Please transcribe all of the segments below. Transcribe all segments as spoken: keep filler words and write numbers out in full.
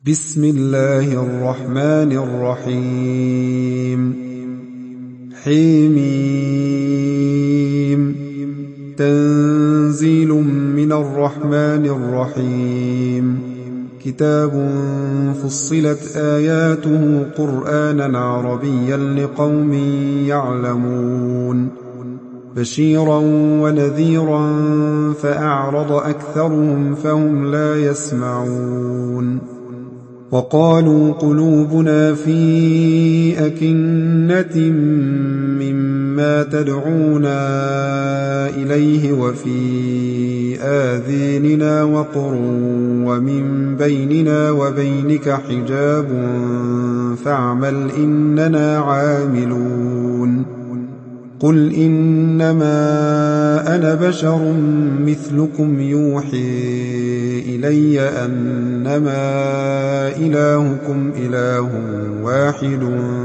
بسم الله الرحمن الرحيم حميم تنزيل من الرحمن الرحيم كتاب فصلت آياته قرآنا عربيا لقوم يعلمون بشيرا ونذيرا فأعرض أكثرهم فهم لا يسمعون وقالوا قلوبنا في أكنة مما تدعونا إليه وفي آذيننا وقر ومن بيننا وبينك حجاب فاعمل إننا عاملون قل إنما أنا بشر مثلكم يوحي إلي أنما إلهكم إله واحد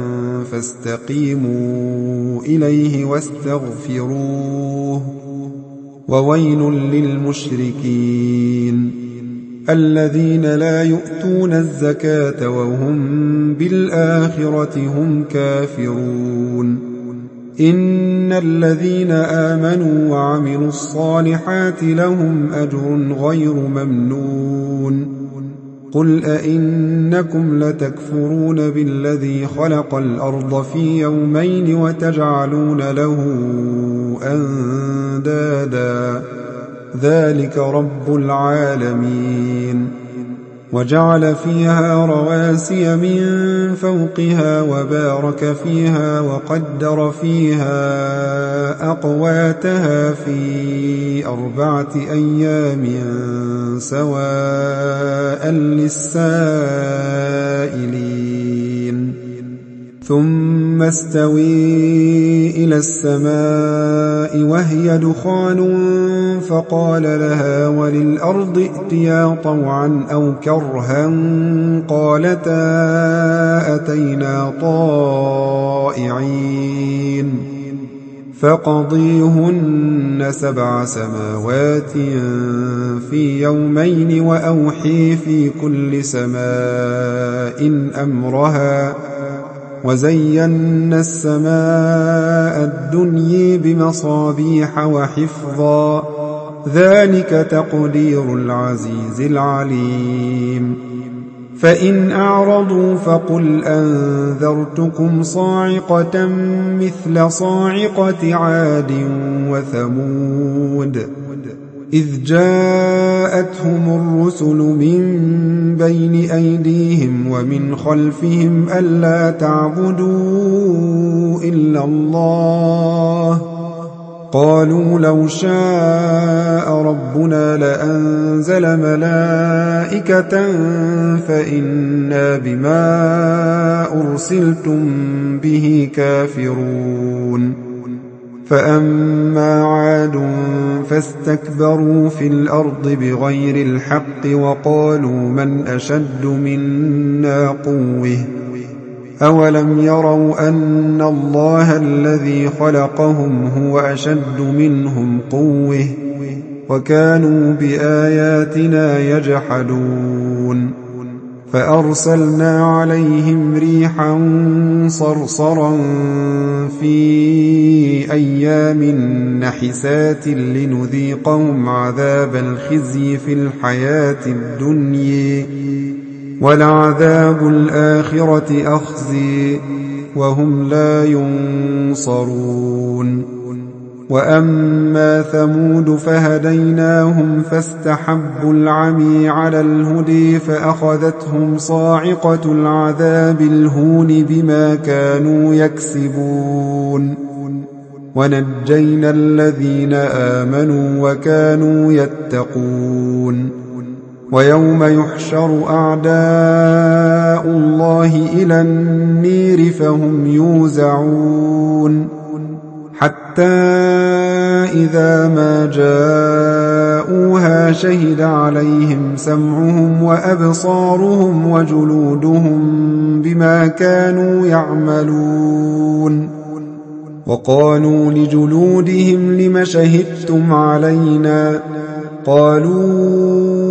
فاستقيموا إليه واستغفروه وويل للمشركين الذين لا يؤتون الزكاة وهم بالآخرة هم كافرون إن الذين آمنوا وعملوا الصالحات لهم أجر غير ممنون قل أئنكم لتكفرون بالذي خلق الأرض في يومين وتجعلون له أندادا ذلك رب العالمين وجعل فيها رواسي من فوقها وبارك فيها وقدر فيها أقواتها في أربعة أيام سواء للسائلين ثم استوي إلى السماء وهي دخان فقال لها وللأرض ائتيا طوعا أو كرها قالتا أتينا طائعين فقضيهن سبع سماوات في يومين وأوحي في كل سماء أمرها وزينا السماء الدنيا بمصابيح وحفظا ذلك تقدير العزيز العليم فإن أعرضوا فقل أنذرتكم صاعقة مثل صاعقة عاد وثمود إذ جاءتهم الرسل من بين أيديهم ومن خلفهم ألا تعبدوا إلا الله قالوا لو شاء ربنا لأنزل ملائكة فإنا بما أرسلتم به كافرون فأما عاد فاستكبروا في الأرض بغير الحق وقالوا من أشد منا قوة أولم يروا أن الله الذي خلقهم هو أشد منهم قوة وكانوا بآياتنا يجحدون فأرسلنا عليهم ريحا صرصرا في أيام نحسات لنذيقهم عذاب الخزي في الحياة الدنيا ولعذاب الآخرة أخزي وهم لا ينصرون وأما ثمود فهديناهم فاستحبوا العمي على الهدي فأخذتهم صاعقة العذاب الهون بما كانوا يكسبون ونجينا الذين آمنوا وكانوا يتقون ويوم يحشر أعداء الله إلى النير فهم يوزعون حتى إذا ما جاءوها شهد عليهم سمعهم وأبصارهم وجلودهم بما كانوا يعملون وقالوا لجلودهم لم شهدتم علينا قالوا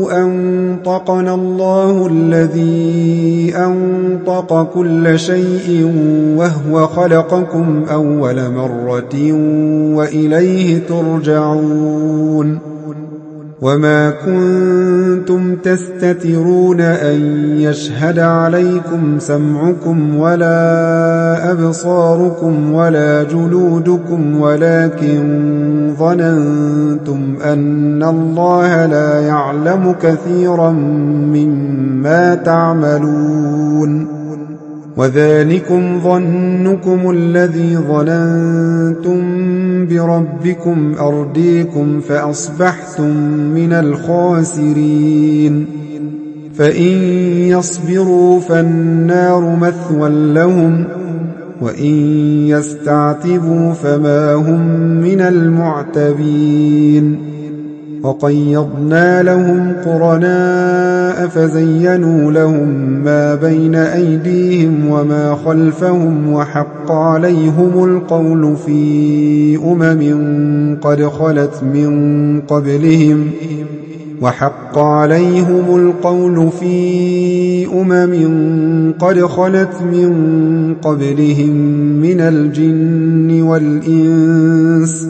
أنطقنا الله الذي أنطق كل شيء وهو خلقكم أول مرة وإليه ترجعون وما كنتم تستترون أن يشهد عليكم سمعكم ولا أبصاركم ولا جلودكم ولكن ظننتم أن الله لا يعلم كثيرا مما تعملون وذلكم ظنكم الذي ظننتم بربكم أرديكم فأصبحتم من الخاسرين فإن يصبروا فالنار مثوى لهم وإن يستعتبوا فما هم من المعتبين وقيضنا لهم قرناء فزينوا لهم ما بين أيديهم وما خلفهم وحق عليهم القول في أمم قد خلت من قبلهم وحق عليهم القول في أمم قد خلت من قبلهم من الجن والإنس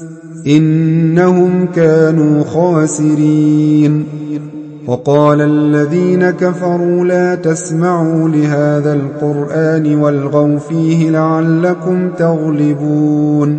إنهم كانوا خاسرين وقال الذين كفروا لا تسمعوا لهذا القرآن والغوا فيه لعلكم تغلبون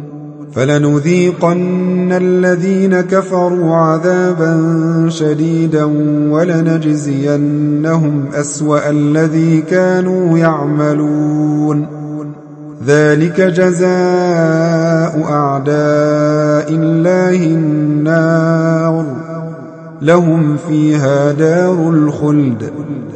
فلنذيقن الذين كفروا عذابا شديدا ولنجزينهم أسوأ الذي كانوا يعملون ذلك جزاء أعداء الله النار لهم فيها دار الخلد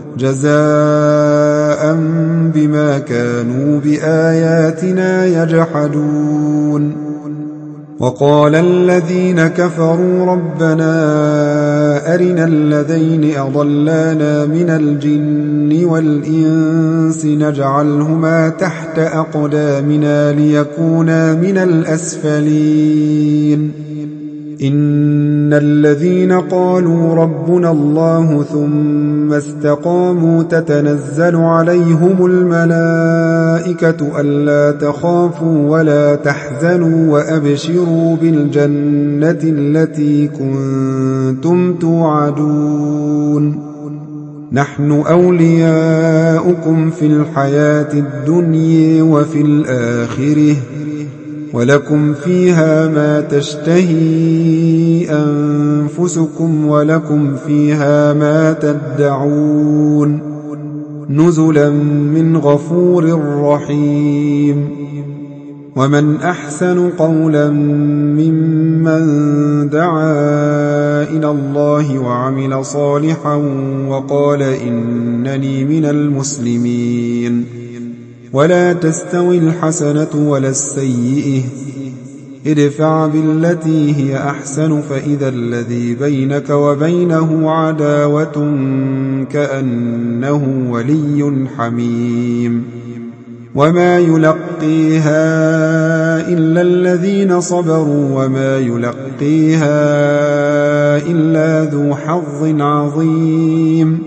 جزاء بما كانوا بآياتنا يجحدون وقال الذين كفروا ربنا أرنا الذين أضلانا من الجن والإنس نجعلهما تحت أقدامنا ليكونا من الأسفلين إن الذين قالوا ربنا الله ثم استقاموا تتنزل عليهم الملائكة ألا تخافوا ولا تحزنوا وأبشروا بالجنة التي كنتم توعدون نحن أولياؤكم في الحياة الدنيا وفي الآخرة ولكم فيها ما تشتهي أنفسكم ولكم فيها ما تدعون نزلا من غفور رحيم ومن أحسن قولا ممن دعا إلى الله وعمل صالحا وقال إنني من المسلمين ولا تستوي الحسنة ولا السيئة ادفع بالتي هي أحسن فإذا الذي بينك وبينه عداوة كأنه ولي حميم وما يلقيها إلا الذين صبروا وما يلقيها إلا ذو حظ عظيم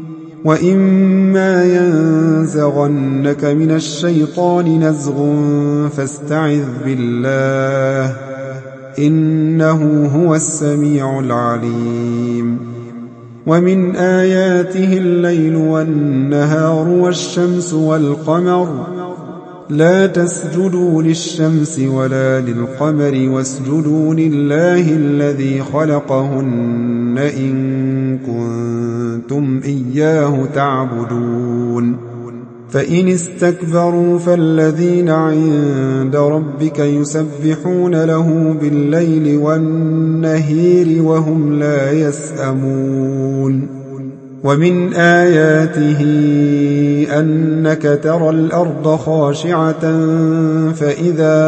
وإما ينزغنك من الشيطان نزغ فاستعذ بالله إنه هو السميع العليم ومن آياته الليل والنهار والشمس والقمر لا تسجدوا للشمس ولا للقمر واسجدوا لله الذي خلقهن إن كنتم إياه تعبدون فإن استكبروا فالذين عند ربك يسبحون له بالليل والنهير وهم لا يسأمون ومن آياته أنك ترى الأرض خاشعة فإذا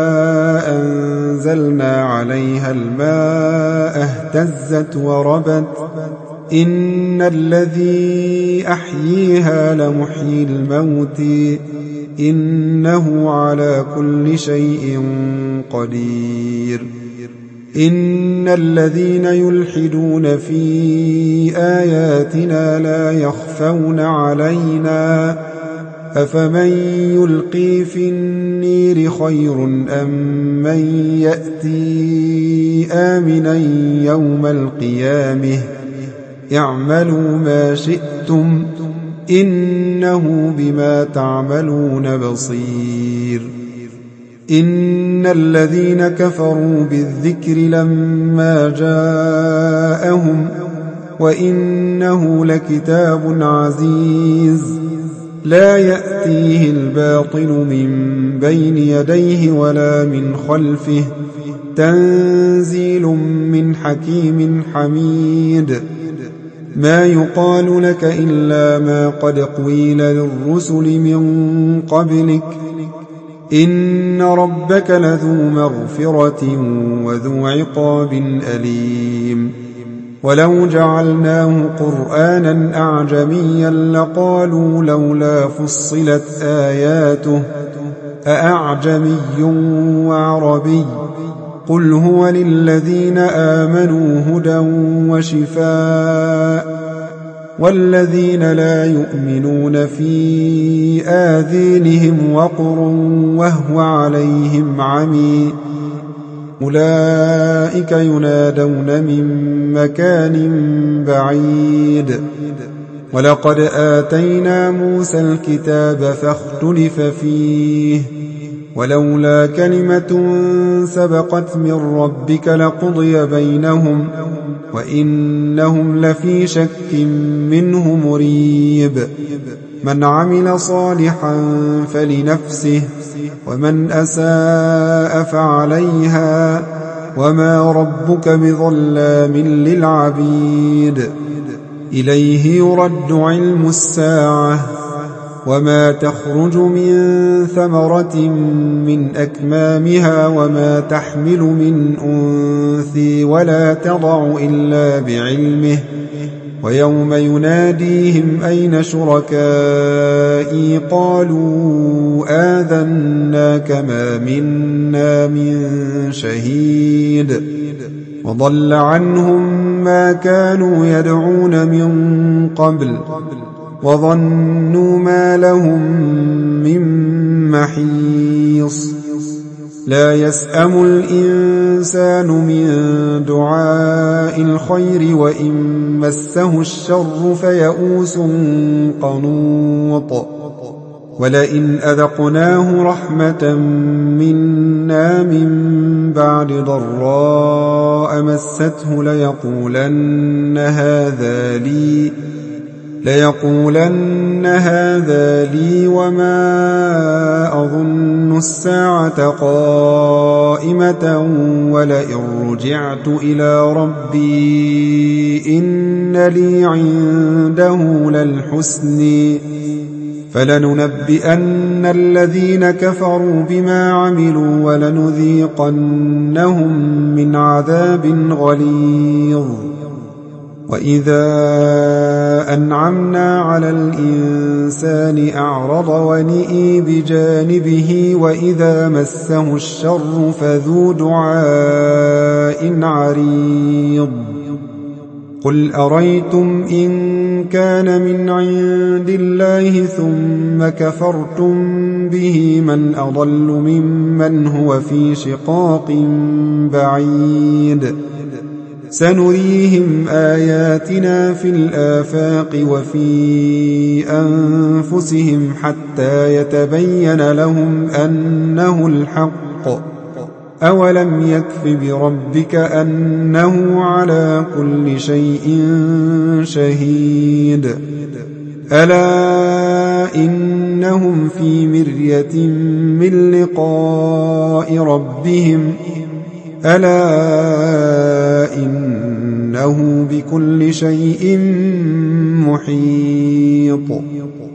أنزلنا عليها الماء اهتزت وربت إن الذي أحييها لمحيي الموت إنه على كل شيء قدير إن الذين يلحدون في آياتنا لا يخفون علينا أفمن يلقي في النير خير أم من يأتي آمنا يوم القيامة اعملوا ما شئتم إنه بما تعملون بصير إن الذين كفروا بالذكر لما جاءهم وإنه لكتاب عزيز لا يأتيه الباطل من بين يديه ولا من خلفه تنزيل من حكيم حميد ما يقال لك إلا ما قد قيل للرسل من قبلك إن ربك لذو مغفرة وذو عقاب أليم ولو جعلناه قرآنا أعجميا لقالوا لولا فصلت آياته أأعجمي وعربي قل هو للذين آمنوا هدى وشفاء والذين لا يؤمنون في آذينهم وقر وهو عليهم عمي أولئك ينادون من مكان بعيد ولقد آتينا موسى الكتاب فاختلف فيه ولولا كلمة سبقت من ربك لقضي بينهم وإنهم لفي شك منه مريب من عمل صالحا فلنفسه ومن أساء فعليها وما ربك بظلام للعبيد إليه يرد علم الساعة وما تخرج من ثمرة من أكمامها وما تحمل من أنثى ولا تضع إلا بعلمه ويوم يناديهم أين شركائي قالوا آذناك ما منا من شهيد وضل عنهم ما كانوا يدعون من قبل وظنوا ما لهم من محيص لا يسأم الإنسان من دعاء الخير وإن مسه الشر فيئوس قنوط ولئن أذقناه رحمة منا من بعد ضراء مسته ليقولن هذا لي ليقولن هذا لي وما أظن الساعة قائمة ولئن رجعت إلى ربي إن لي عنده للحسن فلننبئن الذين كفروا بما عملوا ولنذيقنهم من عذاب غليظ وإذا أنعمنا على الإنسان أعرض ونئي بجانبه وإذا مسه الشر فذو دعاء عريض قل أريتم إن كان من عند الله ثم كفرتم به من أضل ممن هو في شقاق بعيد سنريهم آياتنا في الآفاق وفي أنفسهم حتى يتبين لهم أنه الحق أولم يكف بربك أنه على كل شيء شهيد ألا إنهم في مرية من لقاء ربهم ألا إنه بكل شيء محيط